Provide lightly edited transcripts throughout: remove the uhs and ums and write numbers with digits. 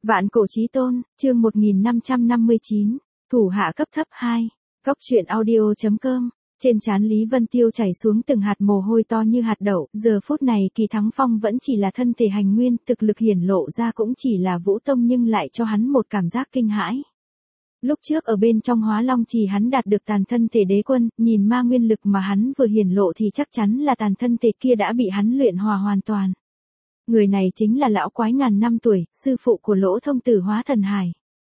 Vạn cổ chí tôn, chương 1559, thủ hạ cấp thấp 2, góc truyện audio.com. Trên trán Lý Vân Tiêu chảy xuống từng hạt mồ hôi to như hạt đậu, giờ phút này Kỳ Thắng Phong vẫn chỉ là thân thể hành nguyên, thực lực hiển lộ ra cũng chỉ là vũ tông nhưng lại cho hắn một cảm giác kinh hãi. Lúc trước ở bên trong Hóa Long Trì hắn đạt được tàn thân thể đế quân, nhìn ma nguyên lực mà hắn vừa hiển lộ thì chắc chắn là tàn thân thể kia đã bị hắn luyện hòa hoàn toàn. Người này chính là lão quái ngàn năm tuổi, sư phụ của Lỗ Thông Tử Hóa Thần Hải.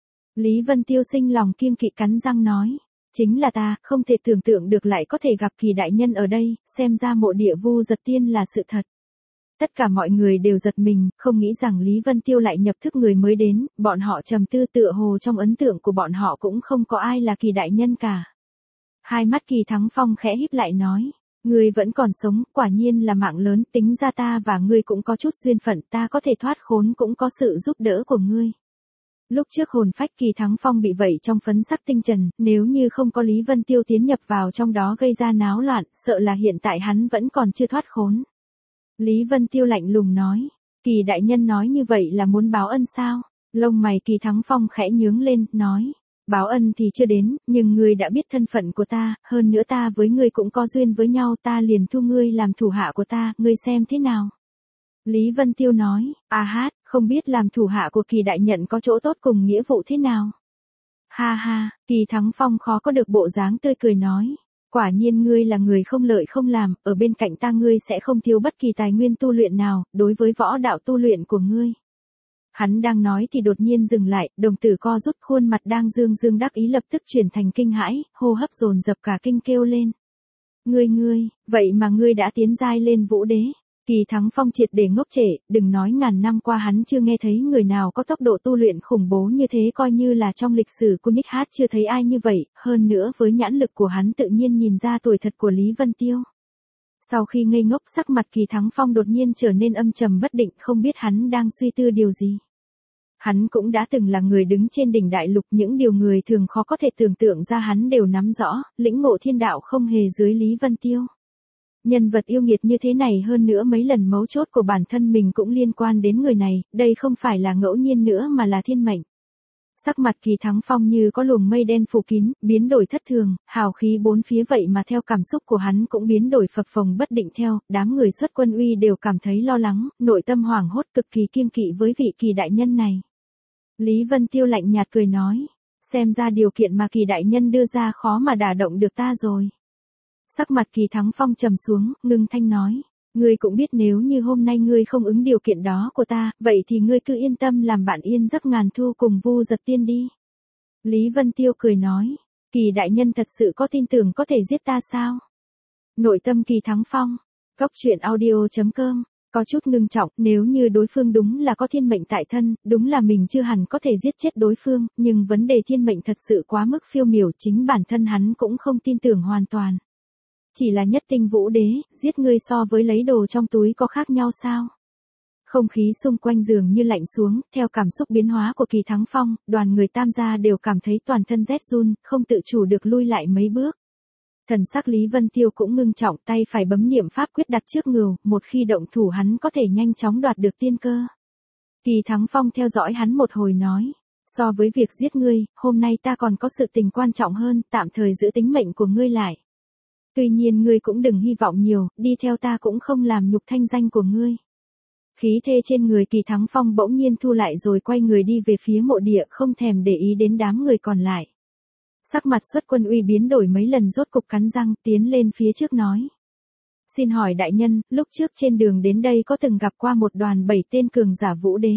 Lý Vân Tiêu sinh lòng kiêng kỵ cắn răng nói, chính là ta, không thể tưởng tượng được lại có thể gặp Kỳ đại nhân ở đây, xem ra mộ địa Vu Giật Tiên là sự thật. Tất cả mọi người đều giật mình, không nghĩ rằng Lý Vân Tiêu lại nhập thức người mới đến, bọn họ trầm tư tựa hồ trong ấn tượng của bọn họ cũng không có ai là Kỳ đại nhân cả. Hai mắt Kỳ Thắng Phong khẽ híp lại nói, ngươi vẫn còn sống, quả nhiên là mạng lớn, tính ra ta và ngươi cũng có chút duyên phận, ta có thể thoát khốn cũng có sự giúp đỡ của ngươi. Lúc trước hồn phách Kỳ Thắng Phong bị vẩy trong phấn sắc tinh trần, nếu như không có Lý Vân Tiêu tiến nhập vào trong đó gây ra náo loạn, sợ là hiện tại hắn vẫn còn chưa thoát khốn. Lý Vân Tiêu lạnh lùng nói, Kỳ đại nhân nói như vậy là muốn báo ân sao? Lông mày Kỳ Thắng Phong khẽ nhướng lên, nói, báo ân thì chưa đến, nhưng ngươi đã biết thân phận của ta, hơn nữa ta với ngươi cũng có duyên với nhau, ta liền thu ngươi làm thủ hạ của ta, ngươi xem thế nào? Lý Vân Tiêu nói, không biết làm thủ hạ của Kỳ đại nhận có chỗ tốt cùng nghĩa vụ thế nào? Ha ha, Kỳ Thắng Phong khó có được bộ dáng tươi cười nói, quả nhiên ngươi là người không lợi không làm, ở bên cạnh ta ngươi sẽ không thiếu bất kỳ tài nguyên tu luyện nào, đối với võ đạo tu luyện của ngươi. Hắn đang nói thì đột nhiên dừng lại, đồng tử co rút, khuôn mặt đang dương dương đắc ý lập tức chuyển thành kinh hãi, hô hấp dồn dập cả kinh kêu lên. Ngươi, vậy mà ngươi đã tiến giai lên vũ đế. Kỳ Thắng Phong triệt để ngốc trệ, đừng nói ngàn năm qua hắn chưa nghe thấy người nào có tốc độ tu luyện khủng bố như thế, coi như là trong lịch sử của Nhích Hát chưa thấy ai như vậy, hơn nữa với nhãn lực của hắn tự nhiên nhìn ra tuổi thật của Lý Vân Tiêu. Sau khi ngây ngốc, sắc mặt Kỳ Thắng Phong đột nhiên trở nên âm trầm bất định, không biết hắn đang suy tư điều gì. Hắn cũng đã từng là người đứng trên đỉnh đại lục, những điều người thường khó có thể tưởng tượng ra hắn đều nắm rõ, lĩnh ngộ thiên đạo không hề dưới Lý Vân Tiêu. Nhân vật yêu nghiệt như thế này, hơn nữa mấy lần mấu chốt của bản thân mình cũng liên quan đến người này, đây không phải là ngẫu nhiên nữa mà là thiên mệnh. Sắc mặt Kỳ Thắng Phong như có luồng mây đen phủ kín, biến đổi thất thường, hào khí bốn phía vậy mà theo cảm xúc của hắn cũng biến đổi phập phồng bất định theo, đám người xuất quân uy đều cảm thấy lo lắng, nội tâm hoảng hốt cực kỳ kiêng kỵ với vị Kỳ đại nhân này. Lý Vân Tiêu lạnh nhạt cười nói, xem ra điều kiện mà Kỳ đại nhân đưa ra khó mà đả động được ta rồi. Sắc mặt Kỳ Thắng Phong trầm xuống, ngưng thanh nói, ngươi cũng biết nếu như hôm nay ngươi không ứng điều kiện đó của ta, vậy thì ngươi cứ yên tâm làm bạn yên giấc ngàn thu cùng Vu Giật Tiên đi. Lý Vân Tiêu cười nói, Kỳ đại nhân thật sự có tin tưởng có thể giết ta sao? Nội tâm Kỳ Thắng Phong, góc truyện audio.com, có chút ngưng trọng, nếu như đối phương đúng là có thiên mệnh tại thân, đúng là mình chưa hẳn có thể giết chết đối phương, nhưng vấn đề thiên mệnh thật sự quá mức phiêu miểu, chính bản thân hắn cũng không tin tưởng hoàn toàn. Chỉ là nhất tinh vũ đế, giết ngươi so với lấy đồ trong túi có khác nhau sao? Không khí xung quanh giường như lạnh xuống, theo cảm xúc biến hóa của Kỳ Thắng Phong, đoàn người Tam gia đều cảm thấy toàn thân rét run, không tự chủ được lui lại mấy bước. Thần sắc Lý Vân Tiêu cũng ngưng trọng, tay phải bấm niệm pháp quyết đặt trước ngực, một khi động thủ hắn có thể nhanh chóng đoạt được tiên cơ. Kỳ Thắng Phong theo dõi hắn một hồi nói, so với việc giết ngươi, hôm nay ta còn có sự tình quan trọng hơn, tạm thời giữ tính mệnh của ngươi lại. Tuy nhiên ngươi cũng đừng hy vọng nhiều, đi theo ta cũng không làm nhục thanh danh của ngươi. Khí thế trên người Kỳ Thắng Phong bỗng nhiên thu lại rồi quay người đi về phía mộ địa, không thèm để ý đến đám người còn lại. Sắc mặt xuất quân uy biến đổi mấy lần, rốt cục cắn răng tiến lên phía trước nói. Xin hỏi đại nhân, lúc trước trên đường đến đây có từng gặp qua một đoàn 7 tên cường giả vũ đế?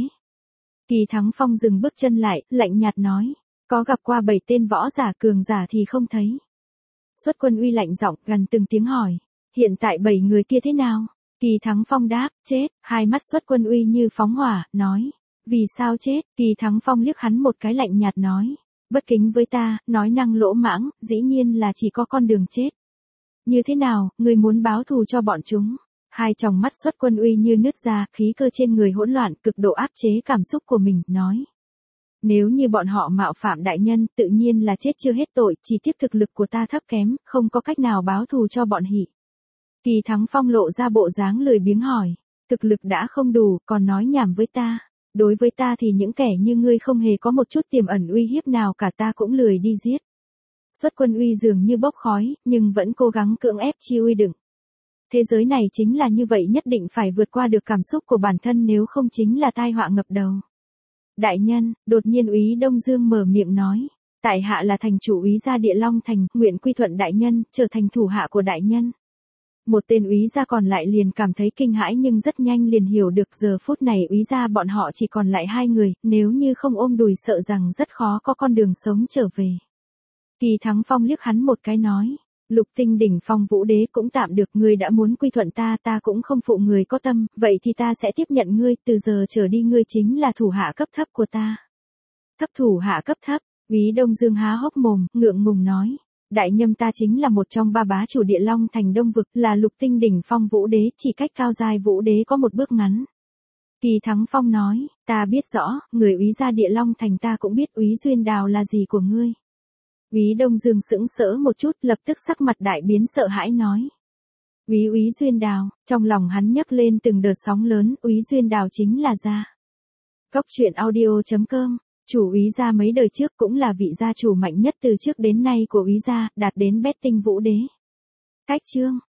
Kỳ Thắng Phong dừng bước chân lại, lạnh nhạt nói. Có gặp qua 7 tên võ giả cường giả thì không thấy. Xuất quân uy lạnh giọng gần từng tiếng hỏi, hiện tại 7 người kia thế nào? Kỳ Thắng Phong đáp, chết. Hai mắt xuất quân uy như phóng hỏa, nói, vì sao chết? Kỳ Thắng Phong liếc hắn một cái lạnh nhạt nói, bất kính với ta, nói năng lỗ mãng, dĩ nhiên là chỉ có con đường chết. Như thế nào, ngươi muốn báo thù cho bọn chúng? Hai tròng mắt xuất quân uy như nứt ra, khí cơ trên người hỗn loạn, cực độ áp chế cảm xúc của mình, nói. Nếu như bọn họ mạo phạm đại nhân, tự nhiên là chết chưa hết tội, chỉ tiếp thực lực của ta thấp kém, không có cách nào báo thù cho bọn hỉ. Kỳ Thắng Phong lộ ra bộ dáng lười biếng hỏi, thực lực đã không đủ, còn nói nhảm với ta. Đối với ta thì những kẻ như ngươi không hề có một chút tiềm ẩn uy hiếp nào cả, ta cũng lười đi giết. Xuất quân uy dường như bốc khói, nhưng vẫn cố gắng cưỡng ép chi uy đựng. Thế giới này chính là như vậy, nhất định phải vượt qua được cảm xúc của bản thân, nếu không chính là tai họa ngập đầu. Đại nhân, đột nhiên Úy Đông Dương mở miệng nói. Tại hạ là thành chủ úy gia Địa Long Thành, nguyện quy thuận đại nhân, trở thành thủ hạ của đại nhân. Một tên úy gia còn lại liền cảm thấy kinh hãi, nhưng rất nhanh liền hiểu được giờ phút này úy gia bọn họ chỉ còn lại 2 người, nếu như không ôm đùi sợ rằng rất khó có con đường sống trở về. Kỳ Thắng Phong liếc hắn một cái nói. Lục Tinh đỉnh phong vũ đế cũng tạm được, ngươi đã muốn quy thuận ta, ta cũng không phụ người có tâm, vậy thì ta sẽ tiếp nhận ngươi, từ giờ trở đi ngươi chính là thủ hạ cấp thấp của ta. Thấp thủ hạ cấp thấp, Úy Đông Dương há hốc mồm, ngượng ngùng nói. Đại nhâm, ta chính là một trong 3 bá chủ Địa Long Thành Đông Vực, là Lục Tinh đỉnh phong vũ đế, chỉ cách cao giai vũ đế có một bước ngắn. Kỳ Thắng Phong nói, ta biết rõ, người úy gia Địa Long Thành ta cũng biết. Úy Duyên Đào là gì của ngươi? Úy Đông Dương sững sỡ một chút, lập tức sắc mặt đại biến sợ hãi nói. Úy Duyên Đào, trong lòng hắn nhấc lên từng đợt sóng lớn, Úy Duyên Đào chính là gia. Góc truyện audio.com, chủ úy gia mấy đời trước cũng là vị gia chủ mạnh nhất từ trước đến nay của úy gia, đạt đến bét tinh vũ đế. Cách chương